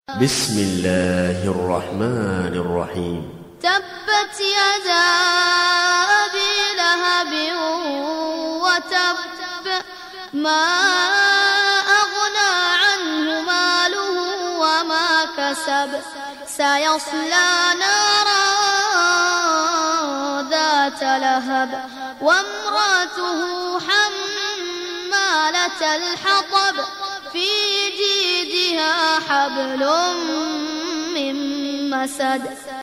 بسم الله الرحمن الرحيم. تبت يدا أبي لهب وتب، ما أغنى عنه ماله وما كسب، سيصلى نارا ذات لهب وامرأته حمالة الحطب في جيدها حبل من مسد.